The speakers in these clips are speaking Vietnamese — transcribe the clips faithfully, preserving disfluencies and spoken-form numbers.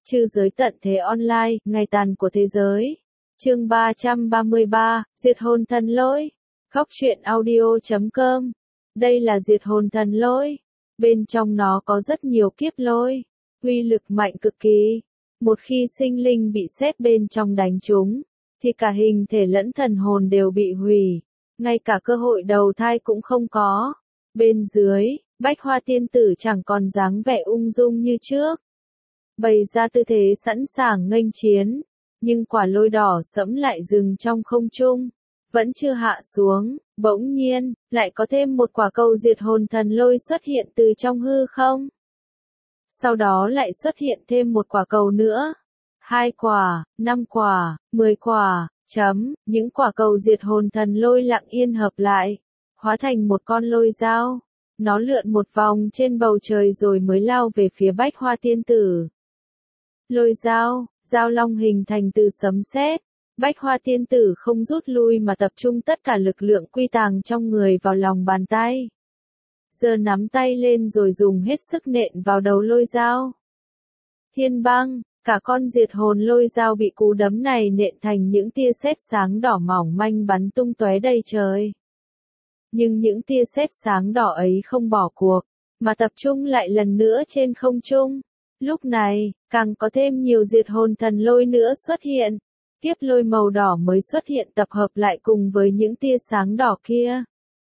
Trư giới tận thế online, ngày tàn của thế giới. Chương ba trăm ba mươi ba, Diệt hồn thần lôi. Góc truyện audio chấm com. Đây là diệt hồn thần lôi. Bên trong nó có rất nhiều kiếp lôi. Uy lực mạnh cực kỳ. Một khi sinh linh bị sét bên trong đánh trúng, thì cả hình thể lẫn thần hồn đều bị hủy. Ngay cả cơ hội đầu thai cũng không có. Bên dưới, Bách Hoa tiên tử chẳng còn dáng vẻ ung dung như trước. Bày ra tư thế sẵn sàng nghênh chiến, nhưng quả lôi đỏ sẫm lại dừng trong không trung, vẫn chưa hạ xuống, bỗng nhiên, lại có thêm một quả cầu diệt hồn thần lôi xuất hiện từ trong hư không. Sau đó lại xuất hiện thêm một quả cầu nữa, hai quả, năm quả, mười quả, chấm, những quả cầu diệt hồn thần lôi lặng yên hợp lại, hóa thành một con lôi dao. Nó lượn một vòng trên bầu trời rồi mới lao về phía Bách Hoa tiên tử. Lôi dao, dao long hình thành từ sấm sét. Bách Hoa tiên tử không rút lui mà tập trung tất cả lực lượng quy tàng trong người vào lòng bàn tay. Giơ nắm tay lên rồi dùng hết sức nện vào đầu lôi dao. Thiên băng, cả con diệt hồn lôi dao bị cú đấm này nện thành những tia sét sáng đỏ mỏng manh bắn tung tóe đầy trời. Nhưng những tia sét sáng đỏ ấy không bỏ cuộc, mà tập trung lại lần nữa trên không trung. Lúc này, càng có thêm nhiều diệt hồn thần lôi nữa xuất hiện. Tiếp lôi màu đỏ mới xuất hiện tập hợp lại cùng với những tia sáng đỏ kia.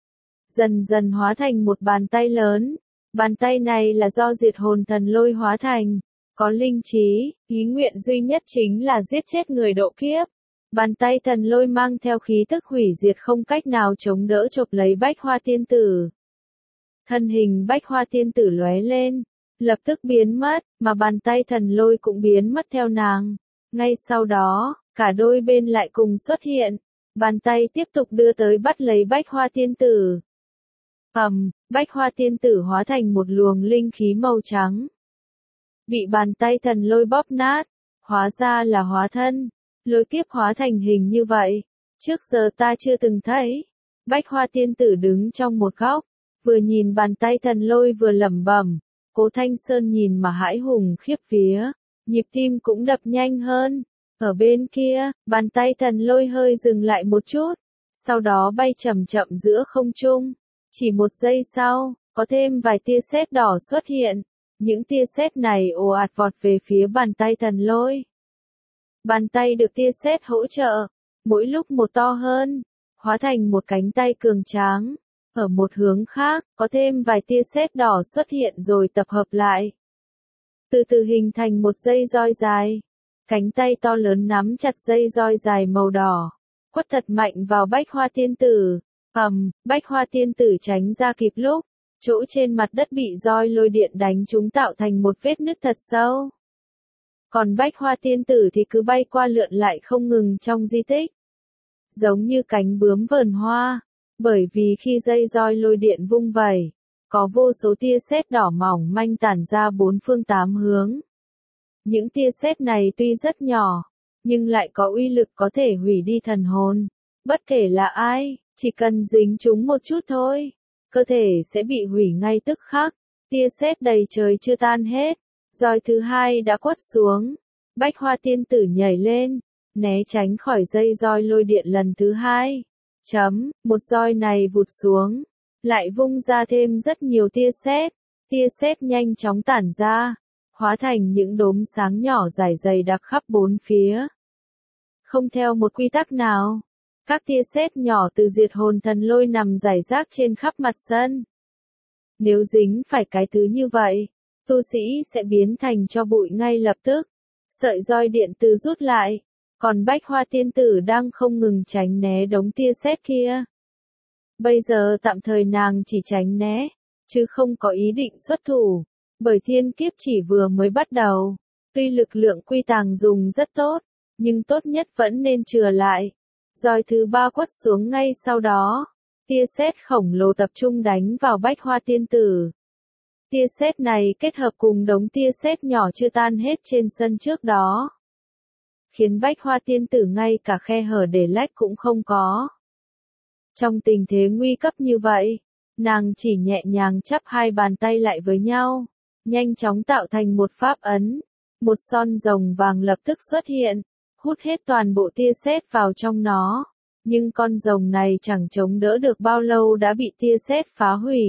Dần dần hóa thành một bàn tay lớn. Bàn tay này là do diệt hồn thần lôi hóa thành. Có linh trí, ý nguyện duy nhất chính là giết chết người độ kiếp. Bàn tay thần lôi mang theo khí tức hủy diệt không cách nào chống đỡ chộp lấy Bách Hoa tiên tử. Thân hình Bách Hoa tiên tử lóe lên, lập tức biến mất, mà bàn tay thần lôi cũng biến mất theo nàng. Ngay sau đó, cả đôi bên lại cùng xuất hiện, bàn tay tiếp tục đưa tới bắt lấy Bách Hoa tiên tử. Ầm, Bách Hoa tiên tử hóa thành một luồng linh khí màu trắng. Bị bàn tay thần lôi bóp nát, hóa ra là hóa thân. Lôi kiếp hóa thành hình như vậy, trước giờ ta chưa từng thấy. Bách Hoa tiên tử đứng trong một góc, vừa nhìn bàn tay thần lôi vừa lẩm bẩm. Cố Thanh Sơn nhìn mà hãi hùng khiếp vía, nhịp tim cũng đập nhanh hơn. Ở bên kia, bàn tay thần lôi hơi dừng lại một chút, sau đó bay chậm chậm giữa không trung. Chỉ một giây sau, có thêm vài tia sét đỏ xuất hiện. Những tia sét này ồ ạt vọt về phía bàn tay thần lôi. Bàn tay được tia sét hỗ trợ, mỗi lúc một to hơn, hóa thành một cánh tay cường tráng. Ở một hướng khác, có thêm vài tia sét đỏ xuất hiện rồi tập hợp lại. Từ từ hình thành một dây roi dài. Cánh tay to lớn nắm chặt dây roi dài màu đỏ, quất thật mạnh vào Bách Hoa tiên tử. Ầm, Bách Hoa tiên tử tránh ra kịp lúc, chỗ trên mặt đất bị roi lôi điện đánh trúng tạo thành một vết nứt thật sâu. Còn Bách Hoa tiên tử thì cứ bay qua lượn lại không ngừng trong di tích. Giống như cánh bướm vờn hoa, bởi vì khi dây roi lôi điện vung vẩy, có vô số tia sét đỏ mỏng manh tản ra bốn phương tám hướng. Những tia sét này tuy rất nhỏ, nhưng lại có uy lực có thể hủy đi thần hồn. Bất kể là ai, chỉ cần dính chúng một chút thôi, cơ thể sẽ bị hủy ngay tức khắc. Tia sét đầy trời chưa tan hết. Roi thứ hai đã quất xuống, Bách Hoa tiên tử nhảy lên, né tránh khỏi dây roi lôi điện lần thứ hai. Chấm, một roi này vụt xuống, lại vung ra thêm rất nhiều tia sét. Tia sét nhanh chóng tản ra, hóa thành những đốm sáng nhỏ rải dày đặc khắp bốn phía. Không theo một quy tắc nào, các tia sét nhỏ từ diệt hồn thần lôi nằm rải rác trên khắp mặt sân. Nếu dính phải cái thứ như vậy, tu sĩ sẽ biến thành tro bụi ngay lập tức. Sợi roi điện từ rút lại, còn Bách Hoa tiên tử đang không ngừng tránh né đống tia sét kia. Bây giờ tạm thời nàng chỉ tránh né, chứ không có ý định xuất thủ, bởi thiên kiếp chỉ vừa mới bắt đầu. Tuy lực lượng quy tàng dùng rất tốt, nhưng tốt nhất vẫn nên chừa lại. Roi thứ ba quất xuống ngay sau đó, tia sét khổng lồ tập trung đánh vào Bách Hoa tiên tử. Tia sét này kết hợp cùng đống tia sét nhỏ chưa tan hết trên sân trước đó, khiến Bách Hoa tiên tử ngay cả khe hở để lách cũng không có. Trong tình thế nguy cấp như vậy, nàng chỉ nhẹ nhàng chắp hai bàn tay lại với nhau, nhanh chóng tạo thành một pháp ấn, Một son rồng vàng lập tức xuất hiện, hút hết toàn bộ tia sét vào trong nó. Nhưng con rồng này chẳng chống đỡ được bao lâu đã bị tia sét phá hủy.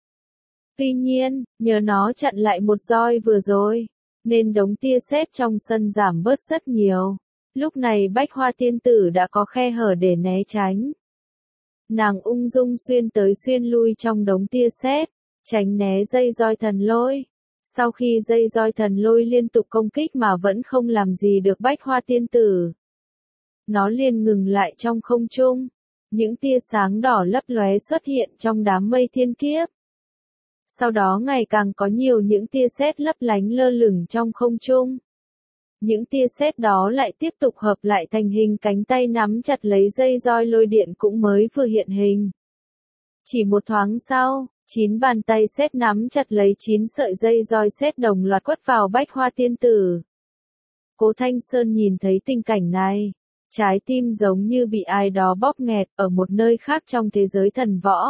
Tuy nhiên, nhờ nó chặn lại một roi vừa rồi, nên đống tia sét trong sân giảm bớt rất nhiều. Lúc này Bách Hoa tiên tử đã có khe hở để né tránh. Nàng ung dung xuyên tới xuyên lui trong đống tia sét, tránh né dây roi thần lôi. Sau khi dây roi thần lôi liên tục công kích mà vẫn không làm gì được Bách Hoa tiên tử, nó liền ngừng lại trong không trung. Những tia sáng đỏ lấp lóe xuất hiện trong đám mây thiên kiếp. Sau đó ngày càng có nhiều những tia sét lấp lánh lơ lửng trong không trung. Những tia sét đó lại tiếp tục hợp lại thành hình cánh tay nắm chặt lấy dây roi lôi điện cũng mới vừa hiện hình. Chỉ một thoáng sau, chín bàn tay sét nắm chặt lấy chín sợi dây roi sét đồng loạt quất vào Bách Hoa tiên tử. Cố Thanh Sơn nhìn thấy tình cảnh này, trái tim giống như bị ai đó bóp nghẹt ở một nơi khác trong thế giới thần võ.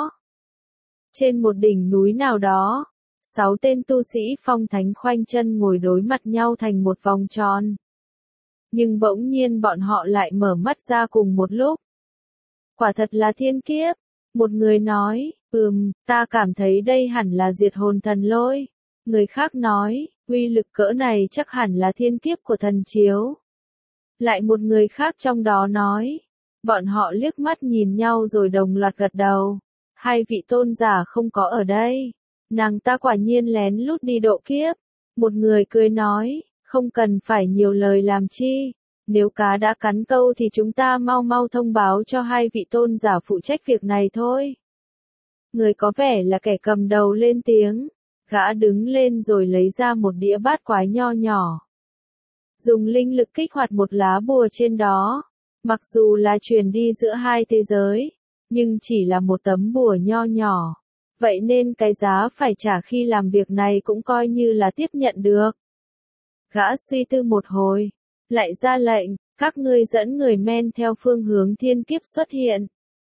Trên một đỉnh núi nào đó, sáu tên tu sĩ phong thánh khoanh chân ngồi đối mặt nhau thành một vòng tròn. Nhưng bỗng nhiên bọn họ lại mở mắt ra cùng một lúc. Quả thật là thiên kiếp. Một người nói, ừm, ta cảm thấy đây hẳn là diệt hồn thần lôi. Người khác nói, uy lực cỡ này chắc hẳn là thiên kiếp của thần chiếu. Lại một người khác trong đó nói, bọn họ liếc mắt nhìn nhau rồi đồng loạt gật đầu. Hai vị tôn giả không có ở đây. Nàng ta quả nhiên lén lút đi độ kiếp. Một người cười nói, không cần phải nhiều lời làm chi. Nếu cá đã cắn câu thì chúng ta mau mau thông báo cho hai vị tôn giả phụ trách việc này thôi. Người có vẻ là kẻ cầm đầu lên tiếng. Gã đứng lên rồi lấy ra một đĩa bát quái nho nhỏ. Dùng linh lực kích hoạt một lá bùa trên đó. Mặc dù là truyền đi giữa hai thế giới, nhưng chỉ là một tấm bùa nho nhỏ. Vậy nên cái giá phải trả khi làm việc này cũng coi như là tiếp nhận được. Gã suy tư một hồi, lại ra lệnh, các ngươi dẫn người men theo phương hướng thiên kiếp xuất hiện.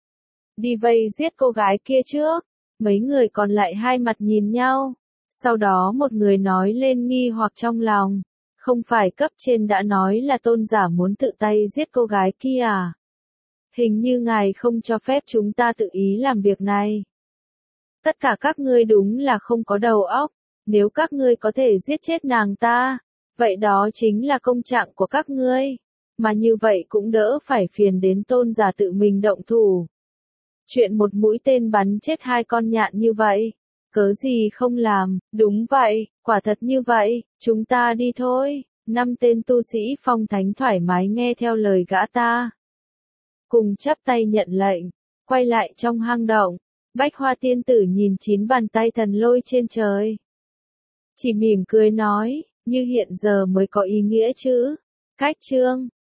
Đi vây giết cô gái kia trước. Mấy người còn lại hai mặt nhìn nhau. Sau đó một người nói lên nghi hoặc trong lòng. Không phải cấp trên đã nói là tôn giả muốn tự tay giết cô gái kia à? Hình như ngài không cho phép chúng ta tự ý làm việc này. Tất cả các ngươi đúng là không có đầu óc. Nếu các ngươi có thể giết chết nàng ta, vậy đó chính là công trạng của các ngươi. Mà như vậy cũng đỡ phải phiền đến tôn giả tự mình động thủ. Chuyện một mũi tên bắn chết hai con nhạn như vậy, cớ gì không làm? Đúng vậy, quả thật như vậy, chúng ta đi thôi. Năm tên tu sĩ phong thánh thoải mái nghe theo lời gã ta. Cùng chắp tay nhận lệnh, quay lại trong hang động. Bách Hoa tiên tử nhìn chín bàn tay thần lôi trên trời. Chỉ mỉm cười nói, như hiện giờ mới có ý nghĩa chứ. Cách chương